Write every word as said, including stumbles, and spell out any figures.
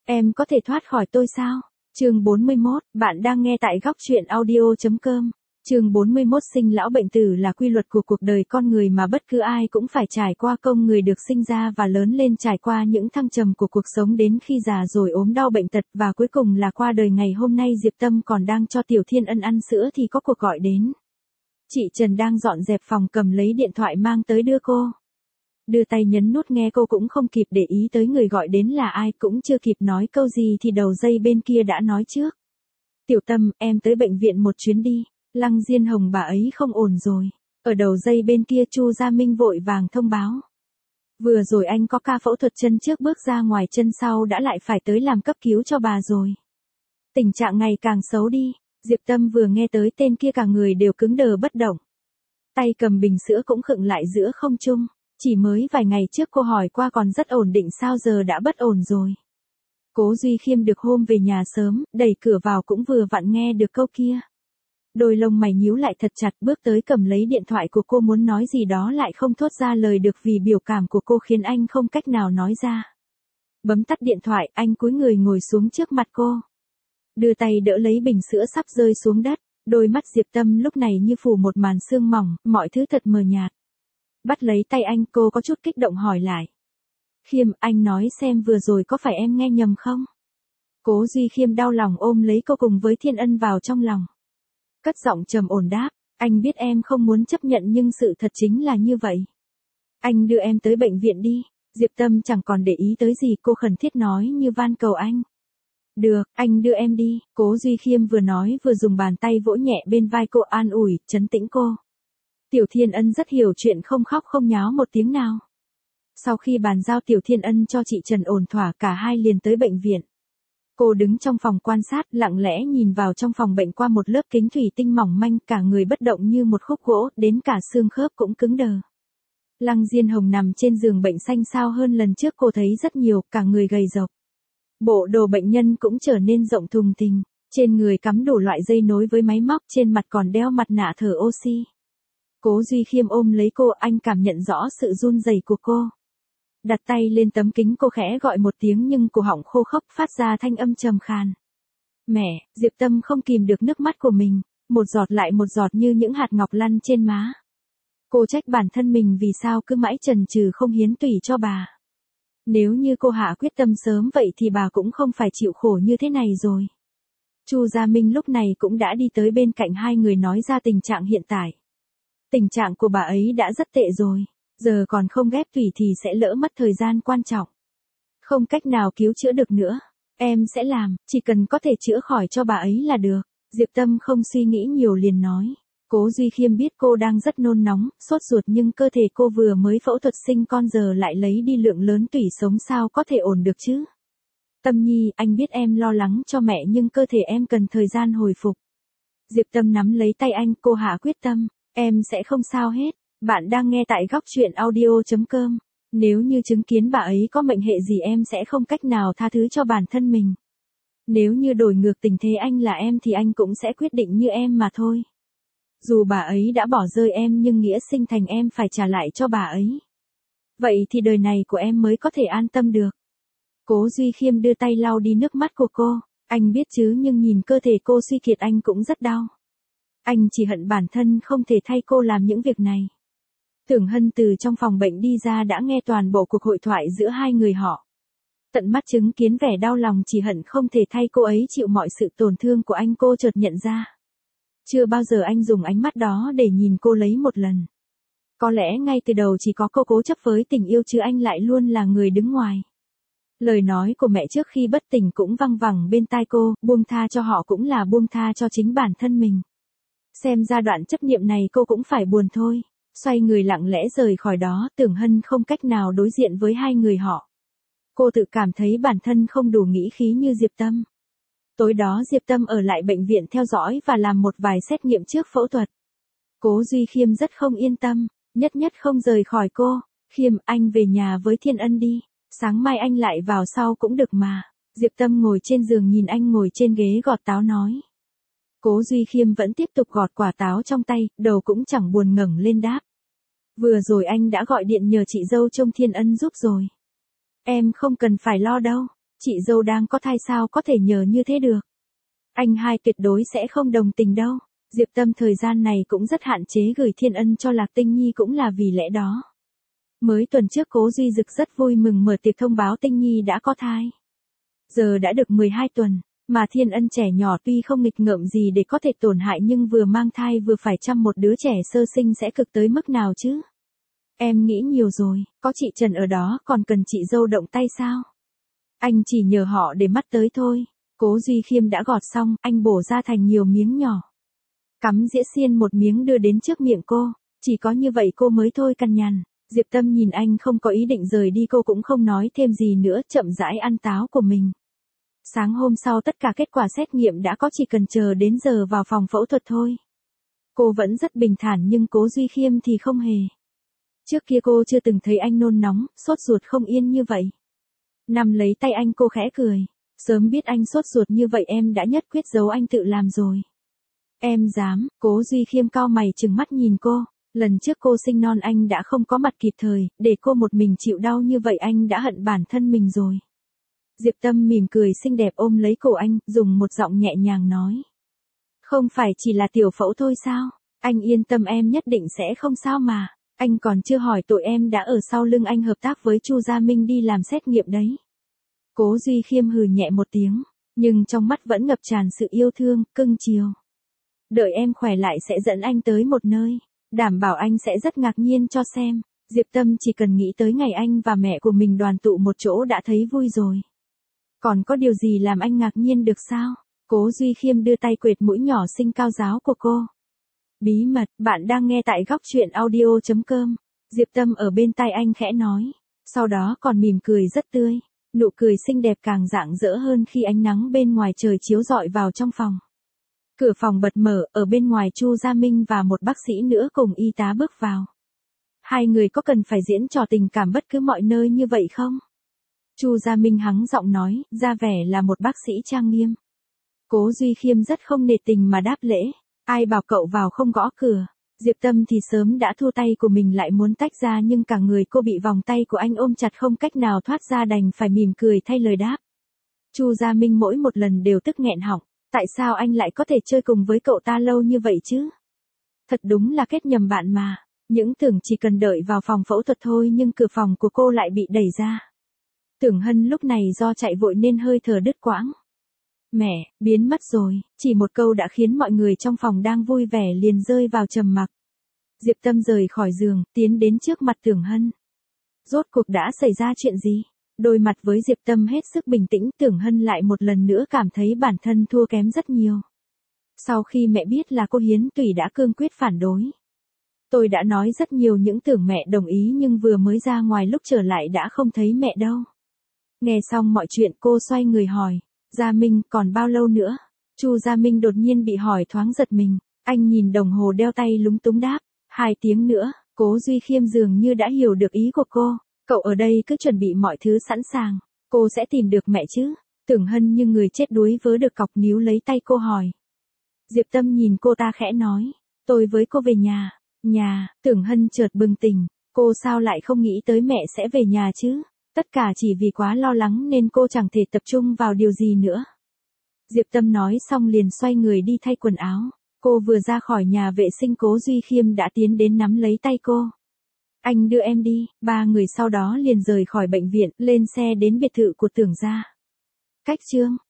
Em có thể thoát khỏi tôi sao? Chương bốn mươi mốt, bạn đang nghe tại góc truyện audio chấm com. Chương bốn mươi mốt, sinh lão bệnh tử là quy luật của cuộc đời con người mà bất cứ ai cũng phải trải qua. Công người được sinh ra và lớn lên trải qua những thăng trầm của cuộc sống đến khi già rồi ốm đau bệnh tật và cuối cùng là qua đời. Ngày hôm nay Diệp Tâm còn đang cho Tiểu Thiên Ân ăn sữa thì có cuộc gọi đến. Chị Trần đang dọn dẹp phòng cầm lấy điện thoại mang tới đưa cô. Đưa tay nhấn nút nghe, cô cũng không kịp để ý tới người gọi đến là ai, cũng chưa kịp nói câu gì thì đầu dây bên kia đã nói trước. Tiểu Tâm, em tới bệnh viện một chuyến đi, Lăng Diên Hồng bà ấy không ổn rồi. Ở đầu dây bên kia Chu Gia Minh vội vàng thông báo. Vừa rồi anh có ca phẫu thuật chân trước bước ra ngoài, chân sau đã lại phải tới làm cấp cứu cho bà rồi. Tình trạng ngày càng xấu đi. Diệp Tâm vừa nghe tới tên kia cả người đều cứng đờ bất động. Tay cầm bình sữa cũng khựng lại giữa không trung. Chỉ mới vài ngày trước cô hỏi qua còn rất ổn định, sao giờ đã bất ổn rồi. Cố Duy Khiêm được hôm về nhà sớm, đẩy cửa vào cũng vừa vặn nghe được câu kia. Đôi lông mày nhíu lại thật chặt, bước tới cầm lấy điện thoại của cô muốn nói gì đó lại không thốt ra lời được vì biểu cảm của cô khiến anh không cách nào nói ra. Bấm tắt điện thoại, anh cúi người ngồi xuống trước mặt cô. Đưa tay đỡ lấy bình sữa sắp rơi xuống đất, đôi mắt Diệp Tâm lúc này như phủ một màn sương mỏng, mọi thứ thật mờ nhạt. Bắt lấy tay anh, cô có chút kích động hỏi lại. Khiêm, anh nói xem vừa rồi có phải em nghe nhầm không? Cố Duy Khiêm đau lòng ôm lấy cô cùng với Thiên Ân vào trong lòng. Cất giọng trầm ổn đáp, anh biết em không muốn chấp nhận nhưng sự thật chính là như vậy. Anh đưa em tới bệnh viện đi. Diệp Tâm chẳng còn để ý tới gì, cô khẩn thiết nói như van cầu anh. Được, anh đưa em đi. Cố Duy Khiêm vừa nói vừa dùng bàn tay vỗ nhẹ bên vai cô an ủi, trấn tĩnh cô. Tiểu Thiên Ân rất hiểu chuyện, không khóc không nháo một tiếng nào. Sau khi bàn giao Tiểu Thiên Ân cho chị Trần ổn thỏa, cả hai liền tới bệnh viện. Cô đứng trong phòng quan sát, lặng lẽ nhìn vào trong phòng bệnh qua một lớp kính thủy tinh mỏng manh, cả người bất động như một khúc gỗ, đến cả xương khớp cũng cứng đờ. Lăng Diên Hồng nằm trên giường bệnh xanh xao hơn lần trước cô thấy rất nhiều, cả người gầy rộc. Bộ đồ bệnh nhân cũng trở nên rộng thùng thình, trên người cắm đủ loại dây nối với máy móc, trên mặt còn đeo mặt nạ thở oxy. Cố Duy Khiêm ôm lấy cô, anh cảm nhận rõ sự run rẩy của cô. Đặt tay lên tấm kính, cô khẽ gọi một tiếng nhưng cổ họng khô khốc phát ra thanh âm trầm khàn. Mẹ, Diệp Tâm không kìm được nước mắt của mình, một giọt lại một giọt như những hạt ngọc lăn trên má. Cô trách bản thân mình vì sao cứ mãi chần chừ không hiến tủy cho bà. Nếu như cô hạ quyết tâm sớm vậy thì bà cũng không phải chịu khổ như thế này rồi. Chu Gia Minh lúc này cũng đã đi tới bên cạnh hai người nói ra tình trạng hiện tại. Tình trạng của bà ấy đã rất tệ rồi, giờ còn không ghép tủy thì sẽ lỡ mất thời gian quan trọng. Không cách nào cứu chữa được nữa, em sẽ làm, chỉ cần có thể chữa khỏi cho bà ấy là được. Diệp Tâm không suy nghĩ nhiều liền nói. Cố Duy Khiêm biết cô đang rất nôn nóng, sốt ruột nhưng cơ thể cô vừa mới phẫu thuật sinh con giờ lại lấy đi lượng lớn tủy sống, sao có thể ổn được chứ? Tâm Nhi, anh biết em lo lắng cho mẹ nhưng cơ thể em cần thời gian hồi phục. Diệp Tâm nắm lấy tay anh, cô hạ quyết tâm. Em sẽ không sao hết. Bạn đang nghe tại góc truyện audio chấm com. Nếu như chứng kiến bà ấy có mệnh hệ gì em sẽ không cách nào tha thứ cho bản thân mình. Nếu như đổi ngược tình thế anh là em thì anh cũng sẽ quyết định như em mà thôi. Dù bà ấy đã bỏ rơi em nhưng nghĩa sinh thành em phải trả lại cho bà ấy. Vậy thì đời này của em mới có thể an tâm được. Cố Duy Khiêm đưa tay lau đi nước mắt của cô. Anh biết chứ nhưng nhìn cơ thể cô suy kiệt anh cũng rất đau. Anh chỉ hận bản thân không thể thay cô làm những việc này. Tưởng Hân từ trong phòng bệnh đi ra đã nghe toàn bộ cuộc hội thoại giữa hai người họ. Tận mắt chứng kiến vẻ đau lòng chỉ hận không thể thay cô ấy chịu mọi sự tổn thương của anh, cô chợt nhận ra. Chưa bao giờ anh dùng ánh mắt đó để nhìn cô lấy một lần. Có lẽ ngay từ đầu chỉ có cô cố chấp với tình yêu chứ anh lại luôn là người đứng ngoài. Lời nói của mẹ trước khi bất tỉnh cũng văng vẳng bên tai cô, buông tha cho họ cũng là buông tha cho chính bản thân mình. Xem ra đoạn chấp niệm này cô cũng phải buồn thôi. Xoay người lặng lẽ rời khỏi đó, Tưởng Hân không cách nào đối diện với hai người họ. Cô tự cảm thấy bản thân không đủ nghĩ khí như Diệp Tâm. Tối đó Diệp Tâm ở lại bệnh viện theo dõi và làm một vài xét nghiệm trước phẫu thuật. Cố Duy Khiêm rất không yên tâm, nhất nhất không rời khỏi cô. Khiêm, anh về nhà với Thiên Ân đi, sáng mai anh lại vào sau cũng được mà. Diệp Tâm ngồi trên giường nhìn anh ngồi trên ghế gọt táo nói. Cố Duy Khiêm vẫn tiếp tục gọt quả táo trong tay, đầu cũng chẳng buồn ngẩng lên đáp. Vừa rồi anh đã gọi điện nhờ chị dâu trông Thiên Ân giúp rồi. Em không cần phải lo đâu. Chị dâu đang có thai sao có thể nhờ như thế được. Anh hai tuyệt đối sẽ không đồng tình đâu. Diệp Tâm thời gian này cũng rất hạn chế gửi thiên ân cho Lạc Tinh Nhi cũng là vì lẽ đó. Mới tuần trước Cố Duy Dực rất vui mừng mở tiệc thông báo Tinh Nhi đã có thai. Giờ đã được mười hai tuần, mà thiên ân trẻ nhỏ tuy không nghịch ngợm gì để có thể tổn hại nhưng vừa mang thai vừa phải chăm một đứa trẻ sơ sinh sẽ cực tới mức nào chứ? Em nghĩ nhiều rồi, có chị Trần ở đó còn cần chị dâu động tay sao? Anh chỉ nhờ họ để mắt tới thôi. Cố Duy Khiêm đã gọt xong, anh bổ ra thành nhiều miếng nhỏ. Cắm dĩa xiên một miếng đưa đến trước miệng cô, chỉ có như vậy cô mới thôi cằn nhằn. Diệp Tâm nhìn anh không có ý định rời đi cô cũng không nói thêm gì nữa chậm rãi ăn táo của mình. Sáng hôm sau tất cả kết quả xét nghiệm đã có chỉ cần chờ đến giờ vào phòng phẫu thuật thôi. Cô vẫn rất bình thản nhưng Cố Duy Khiêm thì không hề. Trước kia cô chưa từng thấy anh nôn nóng, sốt ruột không yên như vậy. Nằm lấy tay anh cô khẽ cười. Sớm biết anh sốt ruột như vậy em đã nhất quyết giấu anh tự làm rồi. Em dám, Cố Duy Khiêm cau mày trừng mắt nhìn cô. Lần trước cô sinh non anh đã không có mặt kịp thời, để cô một mình chịu đau như vậy anh đã hận bản thân mình rồi. Diệp Tâm mỉm cười xinh đẹp ôm lấy cổ anh, dùng một giọng nhẹ nhàng nói. Không phải chỉ là tiểu phẫu thôi sao? Anh yên tâm em nhất định sẽ không sao mà. Anh còn chưa hỏi tội em đã ở sau lưng anh hợp tác với Chu Gia Minh đi làm xét nghiệm đấy. Cố Duy Khiêm hừ nhẹ một tiếng, nhưng trong mắt vẫn ngập tràn sự yêu thương, cưng chiều. Đợi em khỏe lại sẽ dẫn anh tới một nơi, đảm bảo anh sẽ rất ngạc nhiên cho xem. Diệp Tâm chỉ cần nghĩ tới ngày anh và mẹ của mình đoàn tụ một chỗ đã thấy vui rồi. Còn có điều gì làm anh ngạc nhiên được sao? Cố Duy Khiêm đưa tay quệt mũi nhỏ xinh cao ráo của cô. Bí mật, bạn đang nghe tại góc truyện audio chấm com. Diệp Tâm ở bên tai anh khẽ nói, sau đó còn mỉm cười rất tươi. Nụ cười xinh đẹp càng rạng rỡ hơn khi ánh nắng bên ngoài trời chiếu rọi vào trong phòng. Cửa phòng bật mở, ở bên ngoài Chu Gia Minh và một bác sĩ nữa cùng y tá bước vào. Hai người có cần phải diễn trò tình cảm bất cứ mọi nơi như vậy không? Chu Gia Minh hắng giọng nói, ra vẻ là một bác sĩ trang nghiêm. Cố Duy Khiêm rất không nể tình mà đáp lễ, ai bảo cậu vào không gõ cửa. Diệp Tâm thì sớm đã thua tay của mình lại muốn tách ra nhưng cả người cô bị vòng tay của anh ôm chặt không cách nào thoát ra đành phải mỉm cười thay lời đáp. Chu Gia Minh mỗi một lần đều tức nghẹn họng, tại sao anh lại có thể chơi cùng với cậu ta lâu như vậy chứ? Thật đúng là kết nhầm bạn mà, những tưởng chỉ cần đợi vào phòng phẫu thuật thôi nhưng cửa phòng của cô lại bị đẩy ra. Tưởng Hân lúc này do chạy vội nên hơi thở đứt quãng. Mẹ, biến mất rồi, chỉ một câu đã khiến mọi người trong phòng đang vui vẻ liền rơi vào trầm mặc. Diệp Tâm rời khỏi giường, tiến đến trước mặt Tưởng Hân. Rốt cuộc đã xảy ra chuyện gì? Đôi mặt với Diệp Tâm hết sức bình tĩnh, Tưởng Hân lại một lần nữa cảm thấy bản thân thua kém rất nhiều. Sau khi mẹ biết là cô Hiến Tùy đã cương quyết phản đối. Tôi đã nói rất nhiều những tưởng mẹ đồng ý nhưng vừa mới ra ngoài lúc trở lại đã không thấy mẹ đâu. Nghe xong mọi chuyện cô xoay người hỏi. Gia Minh còn bao lâu nữa? Chu Gia Minh đột nhiên bị hỏi thoáng giật mình. Anh nhìn đồng hồ đeo tay lúng túng đáp. Hai tiếng nữa. Cố Duy Khiêm dường như đã hiểu được ý của cô. Cậu ở đây cứ chuẩn bị mọi thứ sẵn sàng. Cô sẽ tìm được mẹ chứ? Tưởng Hân như người chết đuối vớ được cọc níu lấy tay cô hỏi. Diệp Tâm nhìn cô ta khẽ nói. Tôi với cô về nhà. Nhà, Tưởng Hân chợt bừng tỉnh. Cô sao lại không nghĩ tới mẹ sẽ về nhà chứ? Tất cả chỉ vì quá lo lắng nên cô chẳng thể tập trung vào điều gì nữa. Diệp Tâm nói xong liền xoay người đi thay quần áo. Cô vừa ra khỏi nhà vệ sinh Cố Duy Khiêm đã tiến đến nắm lấy tay cô. Anh đưa em đi, ba người sau đó liền rời khỏi bệnh viện, lên xe đến biệt thự của Tưởng gia. Cách chương